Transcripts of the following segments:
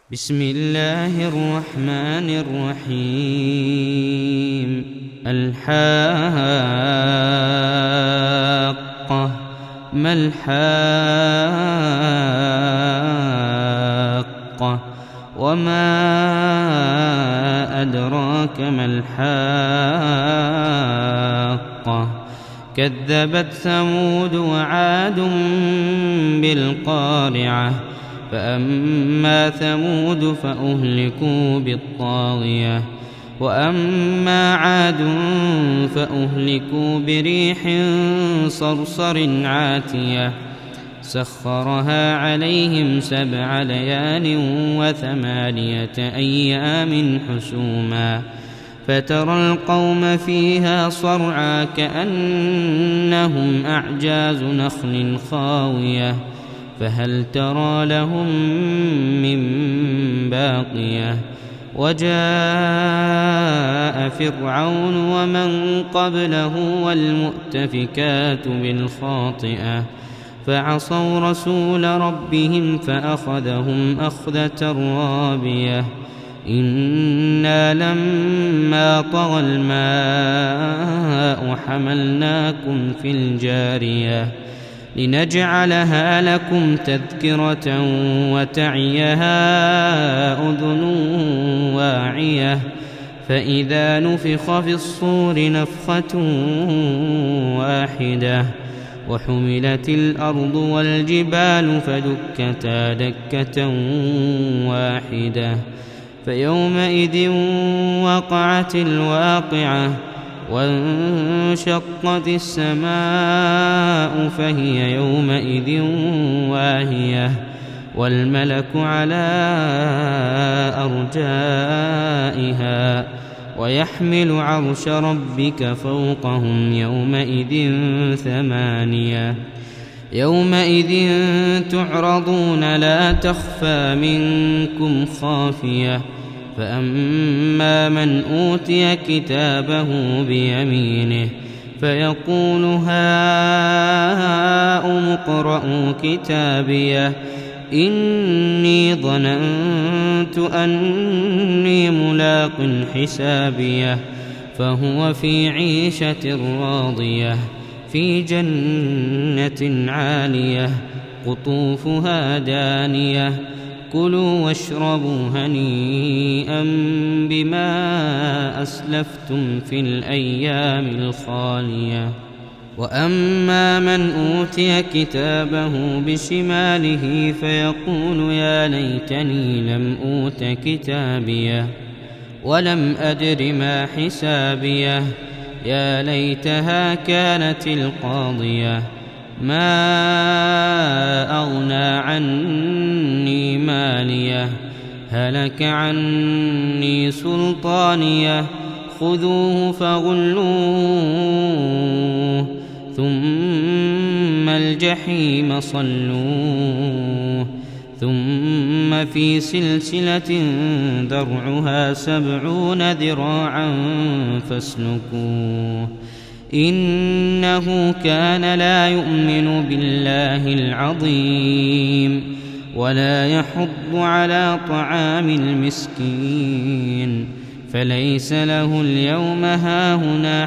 بسم الله الرحمن الرحيم. الحاقة. ما الحاقة؟ وما أدراك ما الحاقة؟ كذبت ثمود وعاد بالقارعة. فأما ثمود فأهلكوا بالطاغية، وأما عاد فأهلكوا بريح صرصر عاتية سخرها عليهم 7 ليال و8 أيام حسوما، فترى القوم فيها صرعى كأنهم أعجاز نخل خاوية، فهل ترى لهم من باقية؟ وجاء فرعون ومن قبله والمؤتفكات بالخاطئة فعصوا رسول ربهم فأخذهم أخذة رابية. إنا لما طغى الماء حملناكم في الجارية لنجعلها لكم تذكرة وتعيها أذن واعية، فإذا نفخ في الصور نفخة واحدة وحملت الأرض والجبال فدكتا دكة واحدة، فيومئذ وقعت الواقعة وانشقت السماء فهي يومئذ واهية، والملك على أرجائها ويحمل عرش ربك فوقهم يومئذ 8. يومئذ تعرضون لا تخفى منكم خافية، فأما من أوتي كتابه بيمينه فيقول هاؤم اقرءوا كتابيه إني ظننت أني ملاق حسابيه، فهو في عيشة راضية في جنة عالية قطوفها دانية، كلوا واشربوا هنيئا بما أسلفتم في الأيام الخالية. وأما من أوتي كتابه بشماله فيقول يا ليتني لم أوت كتابيه ولم أدر ما حسابيه، يا ليتها كانت القاضية ما أغنى عني ماليه هلك عني سلطانيه، خذوه فغلوه ثم الجحيم صلوه ثم في سلسلة ذرعها 70 ذراعا فاسلكوه، إنه كان لا يؤمن بالله العظيم ولا يحض على طعام المسكين، فليس له اليوم هاهنا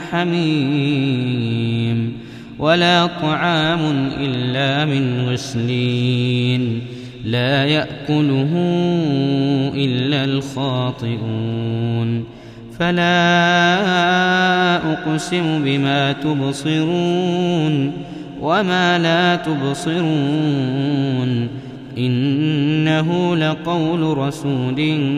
حميم ولا طعام إلا من غسلين لا يأكله إلا الخاطئون. فلا أقسم بما تبصرون وما لا تبصرون، إنه لقول رسول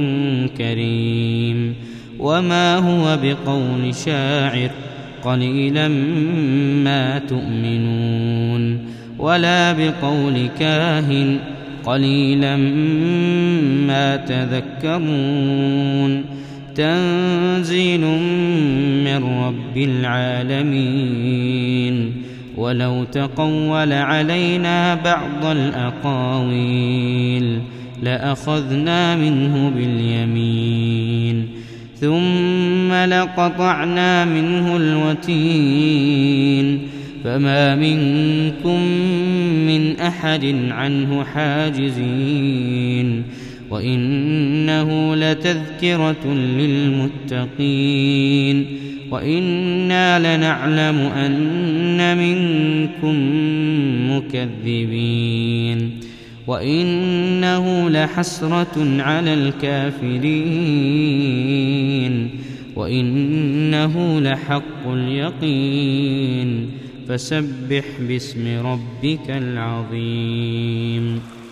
كريم، وما هو بقول شاعر قليلا ما تؤمنون، ولا بقول كاهن قليلا ما تذكرون. تنزيل من رب العالمين. ولو تقول علينا بعض الأقاويل لأخذنا منه باليمين ثم لقطعنا منه الوتين، فما منكم من أحد عنه حاجزين وإنه لتذكرة للمتقين وإنا لنعلم أن منكم مكذبين وإنه لحسرة على الكافرين وإنه لحق اليقين فسبح باسم ربك العظيم.